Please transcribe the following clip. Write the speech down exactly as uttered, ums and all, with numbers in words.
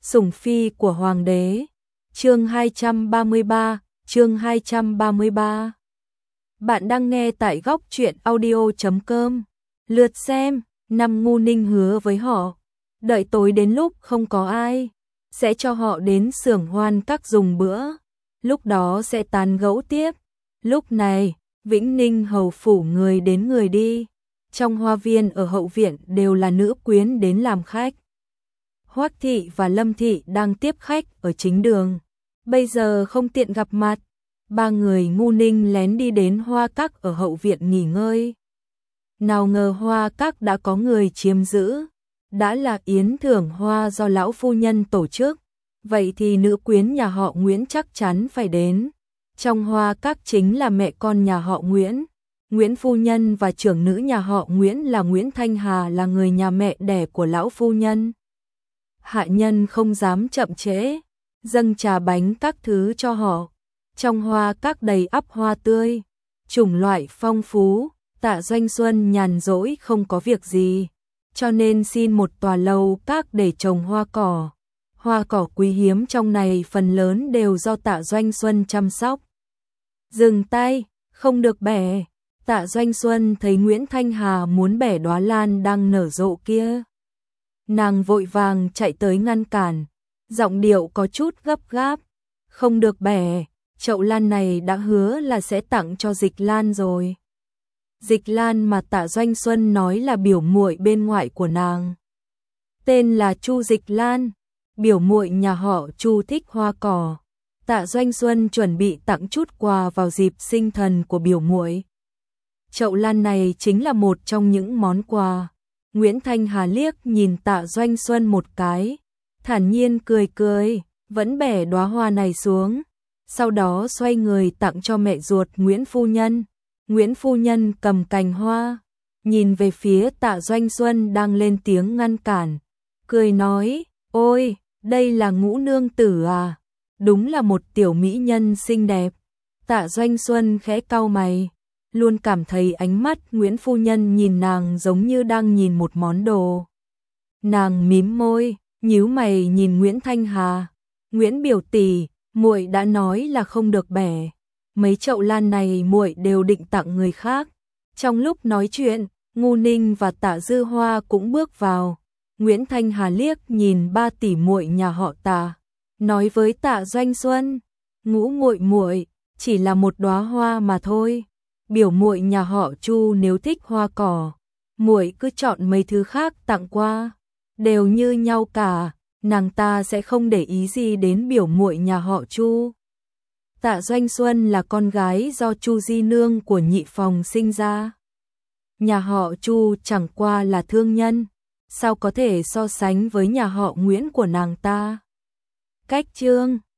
Sủng phi của hoàng đế. Chương hai trăm ba mươi ba, chương hai trăm ba mươi ba. Bạn đang nghe tại góc truyện audio chấm com. Lượt xem, năm Ngu Ninh hứa với họ, đợi tối đến lúc không có ai, sẽ cho họ đến xưởng Hoan Các dùng bữa, lúc đó sẽ tán gẫu tiếp. Lúc này, Vĩnh Ninh hầu phủ người đến người đi, trong hoa viên ở hậu viện đều là nữ quyến đến làm khách. Hoắc thị và Lâm thị đang tiếp khách ở chính đường, bây giờ không tiện gặp mặt, ba người Ngu Ninh lén đi đến Hoa Các ở hậu viện nghỉ ngơi. Nào ngờ Hoa Các đã có người chiếm giữ, đã là yến thưởng hoa do lão phu nhân tổ chức, vậy thì nữ quyến nhà họ Nguyễn chắc chắn phải đến. Trong Hoa Các chính là mẹ con nhà họ Nguyễn, Nguyễn phu nhân và trưởng nữ nhà họ Nguyễn là Nguyễn Thanh Hà là người nhà mẹ đẻ của lão phu nhân. Hạ nhân không dám chậm trễ, dâng trà bánh các thứ cho họ. Trong Hoa Các đầy ắp hoa tươi, chủng loại phong phú. Tạ Doanh Xuân nhàn rỗi không có việc gì, cho nên xin một tòa lầu các để trồng hoa cỏ. Hoa cỏ quý hiếm trong này phần lớn đều do Tạ Doanh Xuân chăm sóc. Dừng tay, không được bẻ. Tạ Doanh Xuân thấy Nguyễn Thanh Hà muốn bẻ đóa lan đang nở rộ kia. Nàng vội vàng chạy tới ngăn cản, giọng điệu có chút gấp gáp. Không được bẻ, chậu lan này đã hứa là sẽ tặng cho Dịch Lan rồi. Dịch Lan mà Tạ Doanh Xuân nói là biểu muội bên ngoại của nàng, tên là Chu Dịch Lan, biểu muội nhà họ Chu thích hoa cỏ. Tạ Doanh Xuân chuẩn bị tặng chút quà vào dịp sinh thần của biểu muội. Chậu lan này chính là một trong những món quà. Nguyễn Thanh Hà liếc nhìn Tạ Doanh Xuân một cái, thản nhiên cười cười, vẫn bẻ đóa hoa này xuống, sau đó xoay người tặng cho mẹ ruột Nguyễn phu nhân. Nguyễn phu nhân cầm cành hoa, nhìn về phía Tạ Doanh Xuân đang lên tiếng ngăn cản, cười nói, ôi, đây là Ngũ nương tử à, đúng là một tiểu mỹ nhân xinh đẹp. Tạ Doanh Xuân khẽ cau mày, luôn cảm thấy ánh mắt Nguyễn phu nhân nhìn nàng giống như đang nhìn một món đồ. Nàng mím môi, nhíu mày nhìn Nguyễn Thanh Hà, Nguyễn biểu tỷ, muội đã nói là không được bẻ. Mấy chậu lan này muội đều định tặng người khác. Trong lúc nói chuyện, Ngu Ninh và Tạ Dư Hoa cũng bước vào. Nguyễn Thanh Hà liếc nhìn ba tỷ muội nhà họ Tạ, nói với Tạ Doanh Xuân, Ngũ muội muội, chỉ là một đóa hoa mà thôi. Biểu muội nhà họ Chu nếu thích hoa cỏ, muội cứ chọn mấy thứ khác tặng qua, đều như nhau cả, nàng ta sẽ không để ý gì đến biểu muội nhà họ Chu. Tạ Doanh Xuân là con gái do Chu Di Nương của Nhị Phòng sinh ra. Nhà họ Chu chẳng qua là thương nhân, sao có thể so sánh với nhà họ Nguyễn của nàng ta. Cách chương